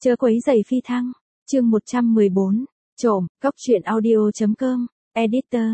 Chớ quấy rầy phi thăng. Chương 114. Trộm. Cốc truyện audio.com. Editor.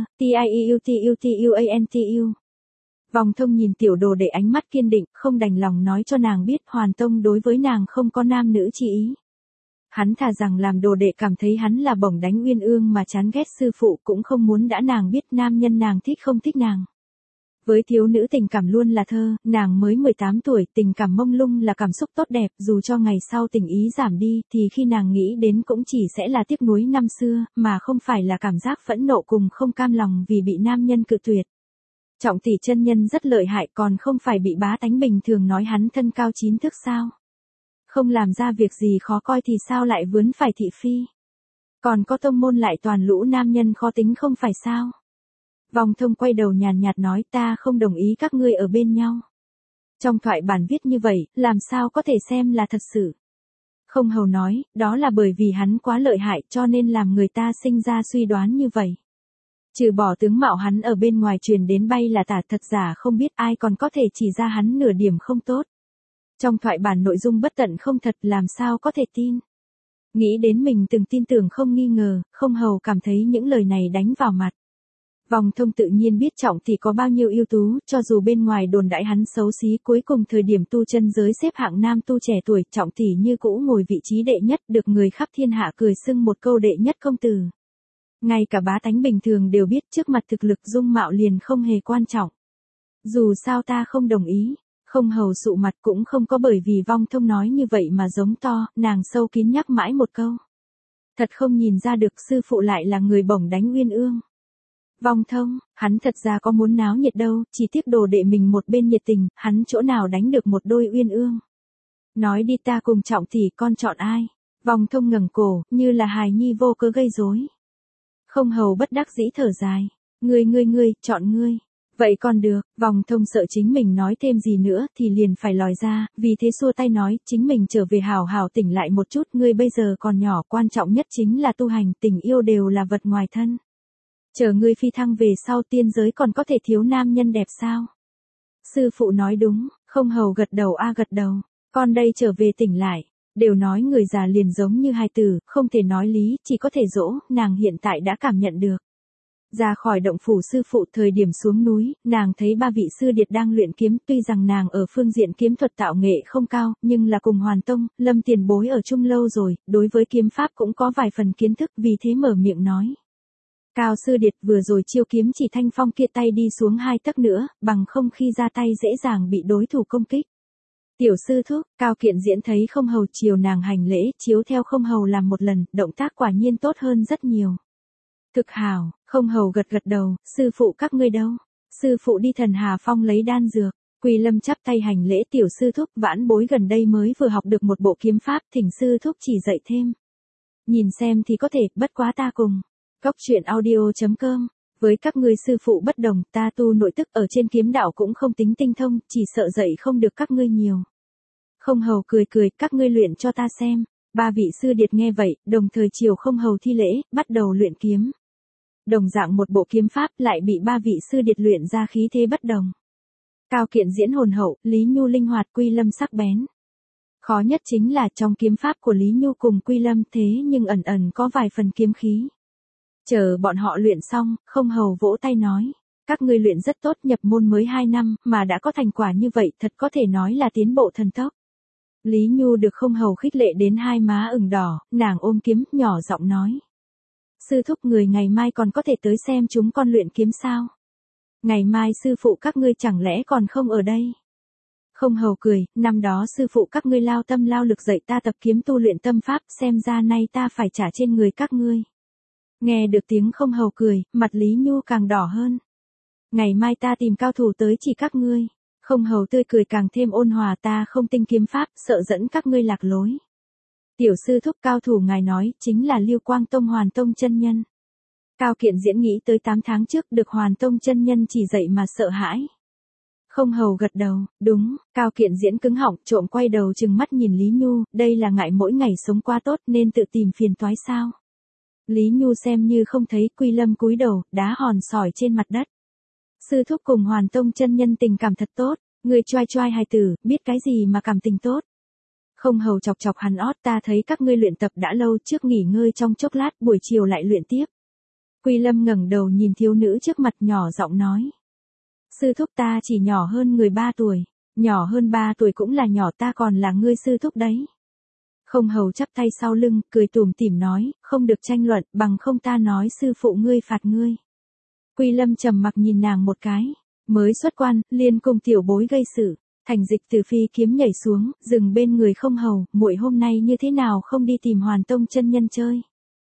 TIEUTUTUANTU. Vòng Thông nhìn tiểu đồ để ánh mắt kiên định, không đành lòng nói cho nàng biết Hoàn Tông đối với nàng không có nam nữ chi ý. Hắn thà rằng làm đồ đệ cảm thấy hắn là bổng đánh uyên ương mà chán ghét sư phụ, cũng không muốn đã nàng biết nam nhân nàng thích không thích nàng. Với thiếu nữ tình cảm luôn là thơ, nàng mới 18 tuổi, tình cảm mông lung là cảm xúc tốt đẹp, dù cho ngày sau tình ý giảm đi, thì khi nàng nghĩ đến cũng chỉ sẽ là tiếc nuối năm xưa, mà không phải là cảm giác phẫn nộ cùng không cam lòng vì bị nam nhân cự tuyệt. Trọng tỷ chân nhân rất lợi hại, còn không phải bị bá tánh bình thường nói hắn thân cao 9 thước sao. Không làm ra việc gì khó coi thì sao lại vướng phải thị phi. Còn có tông môn lại toàn lũ nam nhân khó tính không phải sao. Vòng Thông quay đầu nhàn nhạt nói, ta không đồng ý các ngươi ở bên nhau. Trong thoại bản viết như vậy, làm sao có thể xem là thật sự. Không Hầu nói, đó là bởi vì hắn quá lợi hại cho nên làm người ta sinh ra suy đoán như vậy. Trừ bỏ tướng mạo hắn ở bên ngoài truyền đến bay là tả, thật giả không biết ai còn có thể chỉ ra hắn nửa điểm không tốt. Trong thoại bản nội dung bất tận không thật, làm sao có thể tin. Nghĩ đến mình từng tin tưởng không nghi ngờ, Không Hầu cảm thấy những lời này đánh vào mặt. Vòng Thông tự nhiên biết Trọng tỷ có bao nhiêu ưu tú, cho dù bên ngoài đồn đãi hắn xấu xí, cuối cùng thời điểm tu chân giới xếp hạng nam tu trẻ tuổi, Trọng tỷ như cũ ngồi vị trí đệ nhất, được người khắp thiên hạ cười xưng một câu đệ nhất công tử. Ngay cả bá tánh bình thường đều biết trước mặt thực lực dung mạo liền không hề quan trọng. Dù sao ta không đồng ý. Không Hầu sụ mặt, cũng không có bởi vì Vong Thông nói như vậy mà giống to, nàng sâu kín nhắc mãi một câu. Thật không nhìn ra được sư phụ lại là người bổng đánh uyên ương. Vong Thông, hắn thật ra có muốn náo nhiệt đâu, chỉ tiếc đồ đệ mình một bên nhiệt tình, hắn chỗ nào đánh được một đôi uyên ương. Nói đi, ta cùng Trọng tỷ con chọn ai? Vong Thông ngẩng cổ, như là hài nhi vô cớ gây rối. Không Hầu bất đắc dĩ thở dài. Ngươi, chọn ngươi. Vậy còn được, Vòng Thông sợ chính mình nói thêm gì nữa thì liền phải lòi ra, vì thế xua tay nói, chính mình trở về hào hào tỉnh lại một chút, ngươi bây giờ còn nhỏ, quan trọng nhất chính là tu hành, tình yêu đều là vật ngoài thân. Chờ ngươi phi thăng về sau, tiên giới còn có thể thiếu nam nhân đẹp sao? Sư phụ nói đúng. Không Hầu gật đầu gật đầu, con đây trở về tỉnh lại. Đều nói người già liền giống như hài tử, không thể nói lý, chỉ có thể dỗ, nàng hiện tại đã cảm nhận được. Ra khỏi động phủ sư phụ, thời điểm xuống núi, nàng thấy ba vị sư điệt đang luyện kiếm, tuy rằng nàng ở phương diện kiếm thuật tạo nghệ không cao, nhưng là cùng Hoàn Tông, Lâm tiền bối ở chung lâu rồi, đối với kiếm pháp cũng có vài phần kiến thức, vì thế mở miệng nói. Cao sư điệt vừa rồi chiêu kiếm chỉ thanh phong kia tay đi xuống 2 tấc nữa, bằng không khi ra tay dễ dàng bị đối thủ công kích. Tiểu sư thúc, Cao Kiện Diễn thấy Không Hầu chiều nàng hành lễ, chiếu theo Không Hầu làm một lần, động tác quả nhiên tốt hơn rất nhiều. Thực hảo. Không Hầu gật đầu, sư phụ các ngươi đâu? Sư phụ đi Thần Hà Phong lấy đan dược. Quy Lâm chắp tay hành lễ, tiểu sư thúc, vãn bối gần đây mới vừa học được một bộ kiếm pháp, thỉnh sư thúc chỉ dạy thêm. Nhìn xem thì có thể, bất quá ta cùng. Cốc truyện audio.com. Với các ngươi sư phụ bất đồng, ta tu nội tức ở trên kiếm đạo cũng không tính tinh thông, chỉ sợ dạy không được các ngươi nhiều. Không Hầu cười, các ngươi luyện cho ta xem. Ba vị sư điệt nghe vậy, đồng thời chiều Không Hầu thi lễ, bắt đầu luyện kiếm. Đồng dạng một bộ kiếm pháp lại bị ba vị sư điệt luyện ra khí thế bất đồng. Cao Kiện Diễn hồn hậu, Lý Nhu linh hoạt, Quy Lâm sắc bén. Khó nhất chính là trong kiếm pháp của Lý Nhu cùng Quy Lâm thế nhưng ẩn ẩn có vài phần kiếm khí. Chờ bọn họ luyện xong, Không Hầu vỗ tay nói. Các ngươi luyện rất tốt, nhập môn mới 2 năm, mà đã có thành quả như vậy, thật có thể nói là tiến bộ thần tốc. Lý Nhu được Không Hầu khích lệ đến hai má ửng đỏ, nàng ôm kiếm, nhỏ giọng nói. Sư thúc, người ngày mai còn có thể tới xem chúng con luyện kiếm sao? Ngày mai sư phụ các ngươi chẳng lẽ còn không ở đây? Không Hầu cười, năm đó sư phụ các ngươi lao tâm lao lực dạy ta tập kiếm tu luyện tâm pháp, xem ra nay ta phải trả trên người các ngươi. Nghe được tiếng Không Hầu cười, mặt Lý Nhu càng đỏ hơn. Ngày mai ta tìm cao thủ tới chỉ các ngươi. Không Hầu tươi cười càng thêm ôn hòa, ta không tinh kiếm pháp, sợ dẫn các ngươi lạc lối. Tiểu sư thúc, cao thủ ngài nói, chính là Lưu Quang Tông Hoàn Tông chân nhân. Cao Kiện Diễn nghĩ tới 8 tháng trước được Hoàn Tông chân nhân chỉ dạy mà sợ hãi. Không Hầu gật đầu, đúng. Cao Kiện Diễn cứng họng, trộm quay đầu trừng mắt nhìn Lý Nhu, đây là ngại mỗi ngày sống qua tốt nên tự tìm phiền toái sao? Lý Nhu xem như không thấy, Quy Lâm cúi đầu, đá hòn sỏi trên mặt đất. Sư thúc cùng Hoàn Tông chân nhân tình cảm thật tốt, người choai hài tử, biết cái gì mà cảm tình tốt. Không hầu chọc chọc hắn ót, ta thấy các ngươi luyện tập đã lâu, trước nghỉ ngơi trong chốc lát, buổi chiều lại luyện tiếp. Quy Lâm ngẩng đầu nhìn thiếu nữ trước mặt nhỏ giọng nói. Sư thúc ta chỉ nhỏ hơn người 3 tuổi, nhỏ hơn 3 tuổi cũng là nhỏ, ta còn là ngươi sư thúc đấy. Không hầu chắp tay sau lưng, cười tủm tỉm nói, không được tranh luận, bằng không ta nói sư phụ ngươi phạt ngươi. Quy Lâm trầm mặc nhìn nàng một cái, mới xuất quan, liền cùng tiểu bối gây sự. Thành Dịch từ phi kiếm nhảy xuống, dừng bên người không hầu, muội hôm nay như thế nào không đi tìm Hoàn Tông chân nhân chơi.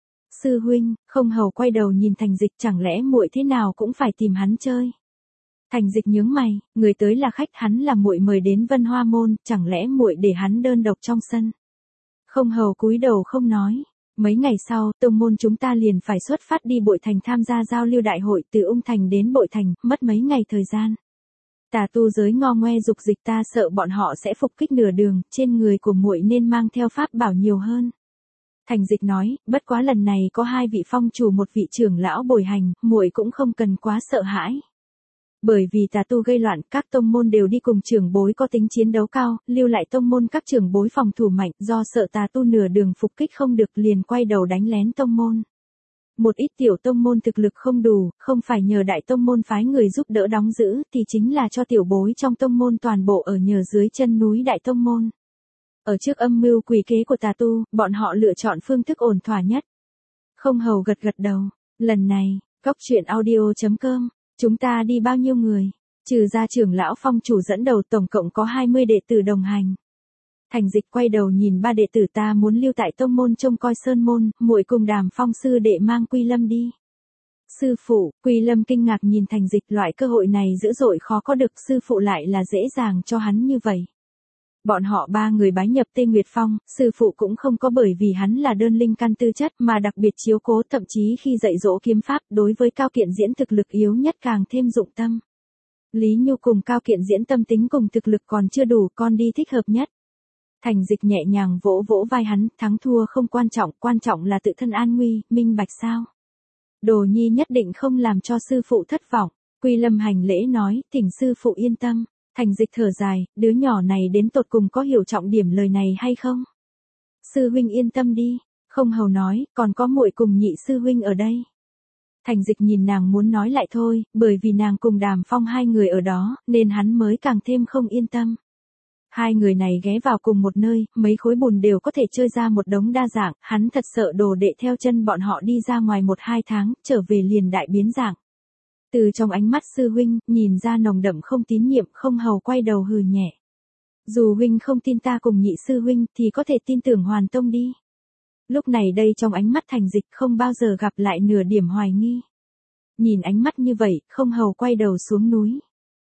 Sư huynh, không hầu quay đầu nhìn Thành Dịch, chẳng lẽ muội thế nào cũng phải tìm hắn chơi. Thành Dịch nhướng mày, người tới là khách, hắn là muội mời đến Vân Hoa môn, chẳng lẽ muội để hắn đơn độc trong sân. Không hầu cúi đầu không nói. Mấy ngày sau, tông môn chúng ta liền phải xuất phát đi Bội Thành tham gia giao lưu đại hội, từ Ung Thành đến Bội Thành, mất mấy ngày thời gian. Tà tu giới ngo ngoe dục dịch, ta sợ bọn họ sẽ phục kích nửa đường, trên người của muội nên mang theo pháp bảo nhiều hơn. Thành Dịch nói, bất quá lần này có 2 vị phong chủ, một vị trưởng lão bồi hành, muội cũng không cần quá sợ hãi. Bởi vì tà tu gây loạn, các tông môn đều đi cùng trưởng bối có tính chiến đấu cao, lưu lại tông môn các trưởng bối phòng thủ mạnh, do sợ tà tu nửa đường phục kích không được liền quay đầu đánh lén tông môn. Một ít tiểu tông môn thực lực không đủ, không phải nhờ đại tông môn phái người giúp đỡ đóng giữ, thì chính là cho tiểu bối trong tông môn toàn bộ ở nhờ dưới chân núi đại tông môn. Ở trước âm mưu quỷ kế của tà tu, bọn họ lựa chọn phương thức ổn thỏa nhất. Không hầu gật gật đầu, lần này, coctruyện.audio.com, chúng ta đi bao nhiêu người, trừ ra trưởng lão phong chủ dẫn đầu, tổng cộng có 20 đệ tử đồng hành. Thành Dịch quay đầu nhìn 3 đệ tử, ta muốn lưu tại tông môn trông coi sơn môn, muội cùng Đàm Phong sư đệ mang Quy Lâm đi. Sư phụ, Quy Lâm kinh ngạc nhìn Thành Dịch, loại cơ hội này dữ dội khó có được, sư phụ lại là dễ dàng cho hắn như vậy. Bọn họ 3 người bái nhập Tê Nguyệt Phong, sư phụ cũng không có bởi vì hắn là đơn linh căn tư chất mà đặc biệt chiếu cố, thậm chí khi dạy dỗ kiếm pháp, đối với Cao Kiện Diễn thực lực yếu nhất càng thêm dụng tâm. Lý Nhu cùng Cao Kiện Diễn tâm tính cùng thực lực còn chưa đủ, con đi thích hợp nhất. Thành Dịch nhẹ nhàng vỗ vỗ vai hắn, thắng thua không quan trọng là tự thân an nguy, minh bạch sao. Đồ nhi nhất định không làm cho sư phụ thất vọng. Quy Lâm hành lễ nói, thỉnh sư phụ yên tâm. Thành Dịch thở dài, đứa nhỏ này đến tột cùng có hiểu trọng điểm lời này hay không? Sư huynh yên tâm đi, không hầu nói, còn có muội cùng nhị sư huynh ở đây. Thành Dịch nhìn nàng muốn nói lại thôi, bởi vì nàng cùng Đàm Phong 2 người ở đó, nên hắn mới càng thêm không yên tâm. 2 người này ghé vào cùng một nơi, mấy khối bùn đều có thể chơi ra một đống đa dạng, hắn thật sợ đồ đệ theo chân bọn họ đi ra ngoài 1-2 tháng, trở về liền đại biến dạng. Từ trong ánh mắt sư huynh, nhìn ra nồng đậm không tín nhiệm, không hầu quay đầu hừ nhẹ. Dù huynh không tin ta cùng nhị sư huynh, thì có thể tin tưởng Hoàn Tông đi. Lúc này đây trong ánh mắt Thành Dịch không bao giờ gặp lại nửa điểm hoài nghi. Nhìn ánh mắt như vậy, không hầu quay đầu xuống núi.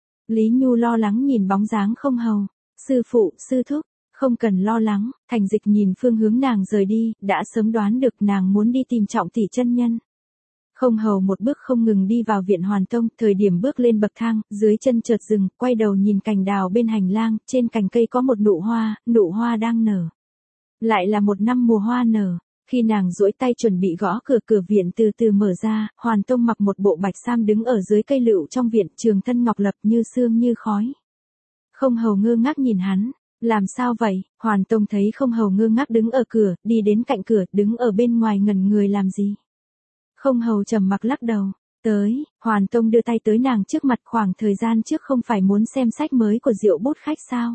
Lý Nhu lo lắng nhìn bóng dáng không hầu. Sư phụ, sư thúc, không cần lo lắng. Thành Dịch nhìn phương hướng nàng rời đi, đã sớm đoán được nàng muốn đi tìm Trọng tỷ chân nhân. Không hầu một bước không ngừng đi vào viện Hoàn Tông, thời điểm bước lên bậc thang, dưới chân chợt dừng, quay đầu nhìn cành đào bên hành lang, trên cành cây có một nụ hoa đang nở. Lại là một năm mùa hoa nở. Khi nàng duỗi tay chuẩn bị gõ cửa viện từ từ mở ra, Hoàn Tông mặc một bộ bạch sam đứng ở dưới cây lựu trong viện, trường thân ngọc lập như sương như khói. Không hầu ngơ ngác nhìn hắn, làm sao vậy? Hoàn Tông thấy không hầu ngơ ngác đứng ở cửa, đi đến cạnh cửa, đứng ở bên ngoài ngẩn người làm gì? Không hầu trầm mặc lắc đầu, Hoàn Tông đưa tay tới nàng trước mặt, khoảng thời gian trước không phải muốn xem sách mới của Diệu Bút Khách sao?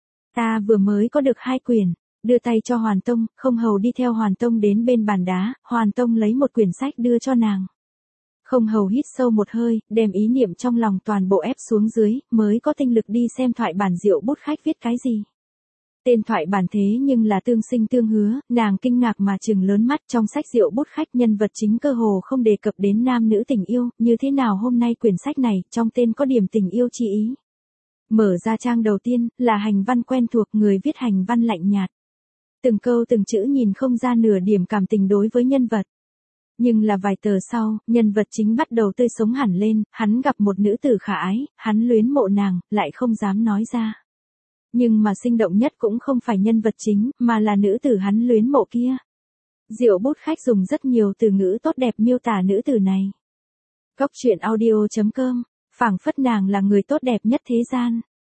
Ta vừa mới có được 2 quyển, đưa tay cho Hoàn Tông, không hầu đi theo Hoàn Tông đến bên bàn đá, Hoàn Tông lấy một quyển sách đưa cho nàng. Không hầu hít sâu một hơi, đem ý niệm trong lòng toàn bộ ép xuống dưới, mới có tinh lực đi xem thoại bản Diệu Bút Khách viết cái gì. Tên thoại bản thế nhưng là tương sinh tương hứa, nàng kinh ngạc mà trừng lớn mắt, trong sách Diệu Bút Khách nhân vật chính cơ hồ không đề cập đến nam nữ tình yêu, như thế nào hôm nay quyển sách này, trong tên có điểm tình yêu chi ý. Mở ra trang đầu tiên, là hành văn quen thuộc, người viết hành văn lạnh nhạt. Từng câu từng chữ nhìn không ra nửa điểm cảm tình đối với nhân vật. Nhưng là vài tờ sau, nhân vật chính bắt đầu tươi sống hẳn lên, hắn gặp một nữ tử khả ái, hắn luyến mộ nàng, lại không dám nói ra. Nhưng mà sinh động nhất cũng không phải nhân vật chính, mà là nữ tử hắn luyến mộ kia. Diệu Bút Khách dùng rất nhiều từ ngữ tốt đẹp miêu tả nữ tử này. Coctruyện.audio.com, phảng phất nàng là người tốt đẹp nhất thế gian.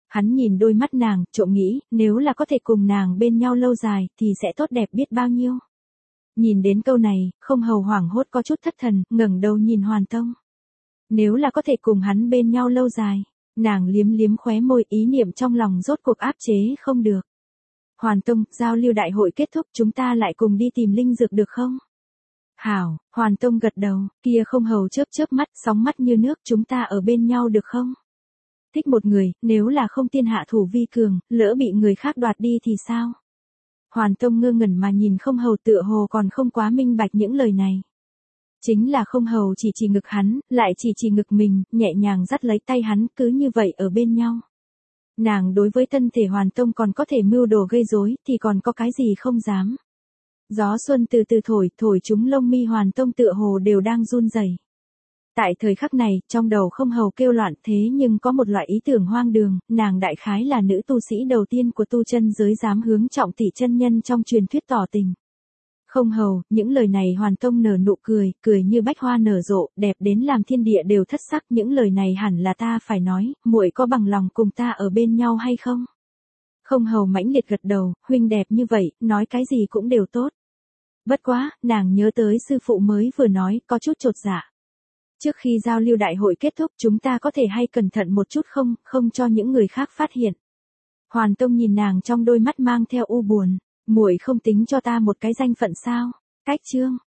Hắn nhìn đôi mắt nàng, trộm nghĩ, nếu là có thể cùng nàng bên nhau lâu dài, thì sẽ tốt đẹp biết bao nhiêu. Nhìn đến câu này, Không Hầu hoảng hốt có chút thất thần, ngẩng đầu nhìn Hoàn Tông. Nếu là có thể cùng hắn bên nhau lâu dài, nàng liếm liếm khóe môi, ý niệm trong lòng rốt cuộc áp chế không được. Hoàn Tông, giao lưu đại hội kết thúc, chúng ta lại cùng đi tìm linh dược được không? Hảo, Hoàn Tông gật đầu, kia Không Hầu chớp chớp mắt, sóng mắt như nước, chúng ta ở bên nhau được không? Thích một người, nếu là không tiên hạ thủ vi cường, lỡ bị người khác đoạt đi thì sao? Hoàn Tông ngơ ngẩn mà nhìn Không Hầu, tựa hồ còn không quá minh bạch những lời này. Chính là Không Hầu chỉ ngực hắn, lại chỉ ngực mình, nhẹ nhàng dắt lấy tay hắn, cứ như vậy ở bên nhau. Nàng đối với thân thể Hoàn Tông còn có thể mưu đồ gây rối, thì còn có cái gì không dám. Gió xuân từ từ thổi chúng lông mi Hoàn Tông tựa hồ đều đang run rẩy. Tại thời khắc này, trong đầu Không Hầu kêu loạn, thế nhưng có một loại ý tưởng hoang đường, nàng đại khái là nữ tu sĩ đầu tiên của tu chân giới dám hướng Trọng tỷ chân nhân trong truyền thuyết tỏ tình. Không Hầu, những lời này Hoàn Tông nở nụ cười, cười như bách hoa nở rộ, đẹp đến làm thiên địa đều thất sắc, những lời này hẳn là ta phải nói, muội có bằng lòng cùng ta ở bên nhau hay không? Không Hầu mãnh liệt gật đầu, huynh đẹp như vậy, nói cái gì cũng đều tốt. Bất quá, nàng nhớ tới sư phụ mới vừa nói, có chút chột dạ. Trước khi giao lưu đại hội kết thúc, chúng ta có thể hay cẩn thận một chút không cho những người khác phát hiện. Hoàn Tông nhìn nàng trong đôi mắt mang theo u buồn, muội không tính cho ta một cái danh phận sao? Cách chương